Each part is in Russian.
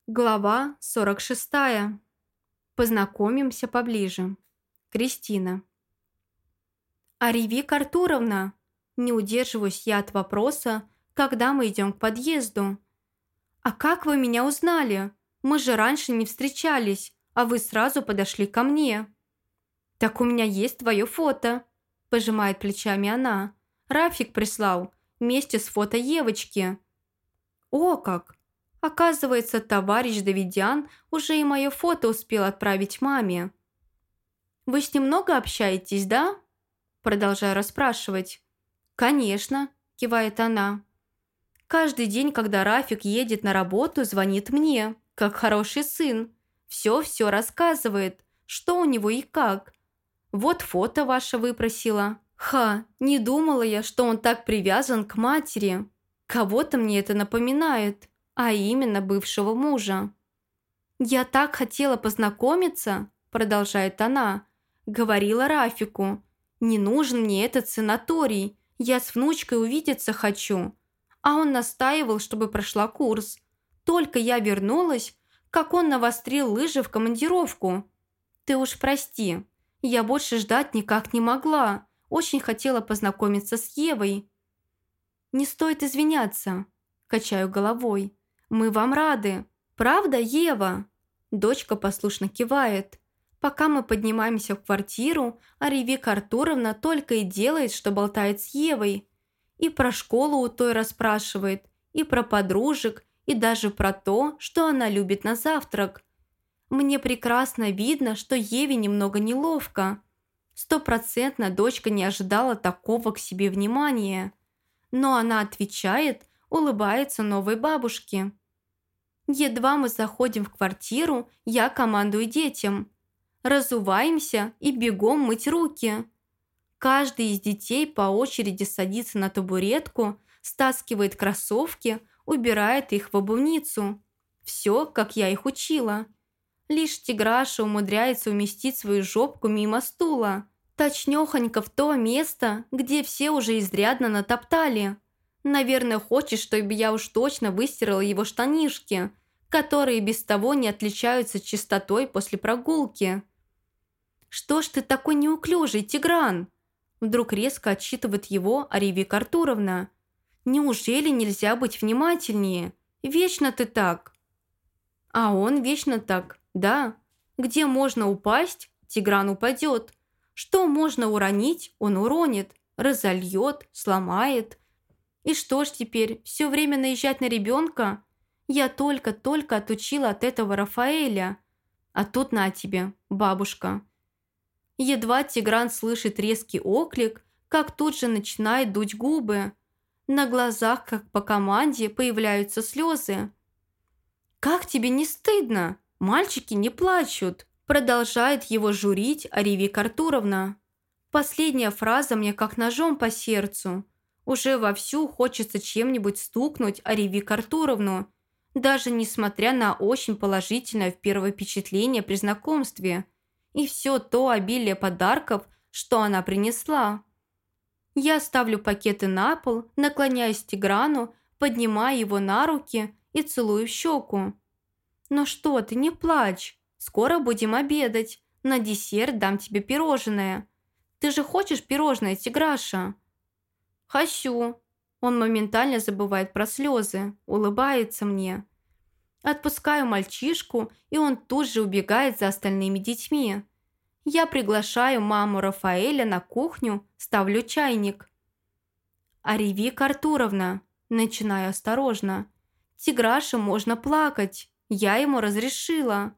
Глава 46. Познакомимся поближе. Кристина. «Аривик Артуровна!» Не удерживаюсь я от вопроса, когда мы идем к подъезду. «А как вы меня узнали? Мы же раньше не встречались, а вы сразу подошли ко мне». «Так у меня есть твое фото», – пожимает плечами она. «Рафик прислал, вместе с фото Евочки». «О как! Оказывается, товарищ Давидян уже и мое фото успел отправить маме». «Вы с ним много общаетесь, да?» Продолжаю расспрашивать. «Конечно», – кивает она. «Каждый день, когда Рафик едет на работу, звонит мне, как хороший сын. Все-все рассказывает, что у него и как. Вот фото ваше выпросила. Ха, не думала я, что он так привязан к матери. Кого-то мне это напоминает, а именно бывшего мужа». «Я так хотела познакомиться», – продолжает она. «Говорила Рафику, не нужен мне этот санаторий, я с внучкой увидеться хочу». А он настаивал, чтобы прошла курс. Только я вернулась, как он навострил лыжи в командировку. «Ты уж прости, я больше ждать никак не могла, очень хотела познакомиться с Евой». «Не стоит извиняться», – качаю головой. «Мы вам рады. Правда, Ева?» Дочка послушно кивает. Пока мы поднимаемся в квартиру, Аривик Артуровна только и делает, что болтает с Евой. И про школу у той расспрашивает, и про подружек, и даже про то, что она любит на завтрак. Мне прекрасно видно, что Еве немного неловко. 100% дочка не ожидала такого к себе внимания. Но она отвечает, улыбается новой бабушке. Едва мы заходим в квартиру, я командую детям. Разуваемся и бегом мыть руки. Каждый из детей по очереди садится на табуретку, стаскивает кроссовки, убирает их в обувницу. Все, как я их учила. Лишь Тиграша умудряется уместить свою жопку мимо стула. Точнёхонько в то место, где все уже изрядно натоптали. Наверное, хочет, чтобы я уж точно выстирала его штанишки, которые без того не отличаются чистотой после прогулки. «Что ж ты такой неуклюжий, Тигран?» Вдруг резко отчитывает его Аривик Артуровна. «Неужели нельзя быть внимательнее? Вечно ты так». А он вечно так, да. Где можно упасть, Тигран упадет. Что можно уронить, он уронит, разольет, сломает. И что ж теперь, все время наезжать на ребенка? Я только-только отучила от этого Рафаэля. А тут на тебе, бабушка». Едва Тигран слышит резкий оклик, как тут же начинает дуть губы. На глазах, как по команде, появляются слезы. «Как тебе не стыдно? Мальчики не плачут», продолжает его журить Аривик Артуровна. Последняя фраза мне как ножом по сердцу. Уже вовсю хочется чем-нибудь стукнуть Аривик Артуровну, даже несмотря на очень положительное в первое впечатление при знакомстве и все то обилие подарков, что она принесла. Я ставлю пакеты на пол, наклоняюсь к Тиграну, поднимаю его на руки и целую в щеку. «Ну что ты, не плачь. Скоро будем обедать. На десерт дам тебе пирожное. Ты же хочешь пирожное, Тиграша?» «Хочу». Он моментально забывает про слезы, улыбается мне. Отпускаю мальчишку, и он тут же убегает за остальными детьми. Я приглашаю маму Рафаэля на кухню, ставлю чайник. «Аривик Артуровна», начинаю осторожно. «Тиграше можно плакать. Я ему разрешила».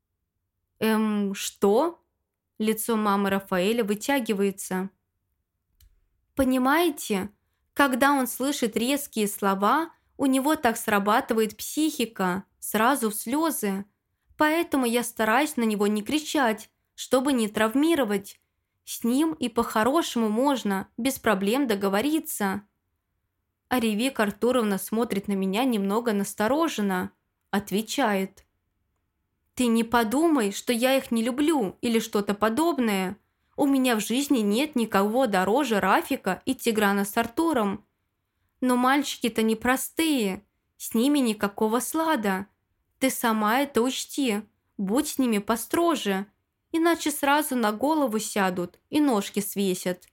Что?» Лицо мамы Рафаэля вытягивается. «Понимаете, когда он слышит резкие слова, у него так срабатывает психика, сразу в слезы. Поэтому я стараюсь на него не кричать, чтобы не травмировать. С ним и по-хорошему можно, без проблем договориться». Аривик Артуровна смотрит на меня немного настороженно. Отвечает. «Ты не подумай, что я их не люблю или что-то подобное. У меня в жизни нет никого дороже Рафика и Тиграна с Артуром. Но мальчики-то непростые, с ними никакого слада. Ты сама это учти, будь с ними построже, иначе сразу на голову сядут и ножки свесят».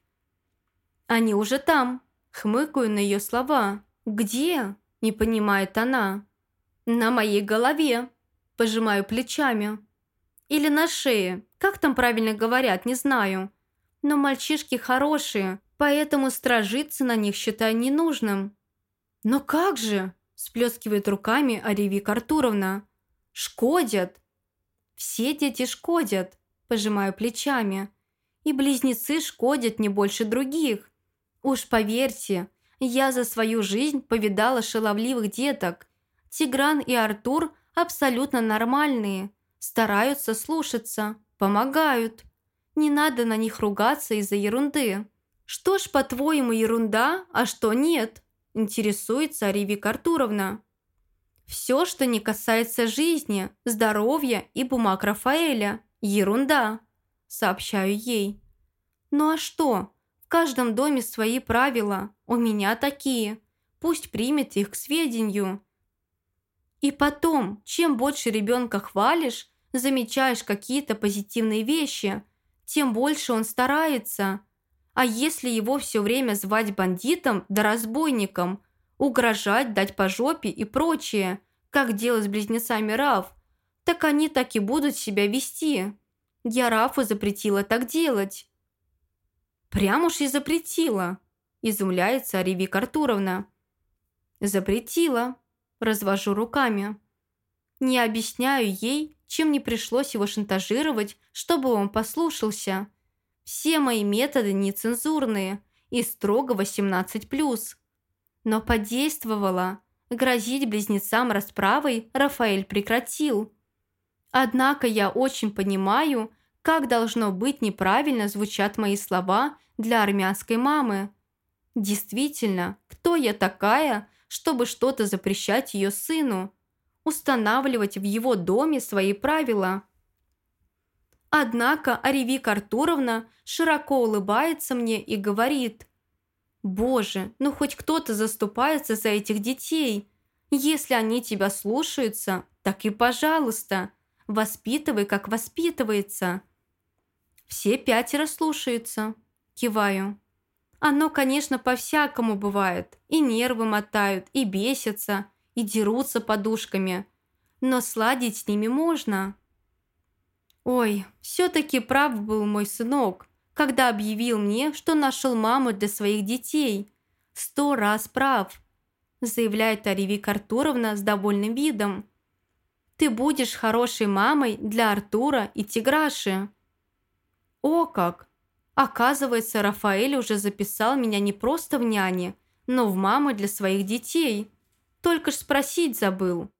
«Они уже там», — хмыкаю на ее слова. «Где?» — не понимает она. «На моей голове», — пожимаю плечами. «Или на шее, как там правильно говорят, не знаю. Но мальчишки хорошие, поэтому стражиться на них считаю ненужным». «Но как же?» – сплескивает руками Аревик Артуровна. «Шкодят!» «Все дети шкодят», – пожимаю плечами. «И близнецы шкодят не больше других. Уж поверьте, я за свою жизнь повидала шаловливых деток. Тигран и Артур абсолютно нормальные, стараются слушаться, помогают. Не надо на них ругаться из-за ерунды». «Что ж, по-твоему, ерунда, а что нет?» – интересуется Аревик Артуровна. «Все, что не касается жизни, здоровья и бумаг Рафаэля – ерунда», – сообщаю ей. «Ну а что? В каждом доме свои правила, у меня такие. Пусть примет их к сведению». И потом, чем больше ребенка хвалишь, замечаешь какие-то позитивные вещи, тем больше он старается. А если его все время звать бандитом да разбойником, угрожать, дать по жопе и прочее, как делать с близнецами Раф, так они так и будут себя вести. Я Рафу запретила так делать». «Прям уж и запретила», – изумляется Аревик Артуровна. «Запретила», – развожу руками. Не объясняю ей, чем не пришлось его шантажировать, чтобы он послушался. Все мои методы нецензурные и строго 18+. Но подействовало. Грозить близнецам расправой Рафаэль прекратил. Однако я очень понимаю, как должно быть неправильно звучат мои слова для армянской мамы. Действительно, кто я такая, чтобы что-то запрещать ее сыну, устанавливать в его доме свои правила? Однако Аревик Артуровна широко улыбается мне и говорит: «Боже, ну хоть кто-то заступается за этих детей. Если они тебя слушаются, так и пожалуйста, воспитывай, как воспитывается». «Все 5 слушаются», – киваю. «Оно, конечно, по-всякому бывает. И нервы мотают, и бесятся, и дерутся подушками. Но сладить с ними можно». Ой, все-таки прав был мой сынок, когда объявил мне, что нашел маму для своих детей. 100 раз прав, заявляет Аревик Артуровна с довольным видом. «Ты будешь хорошей мамой для Артура и Тиграши». О как! Оказывается, Рафаэль уже записал меня не просто в няне, но в мамы для своих детей. Только ж спросить забыл.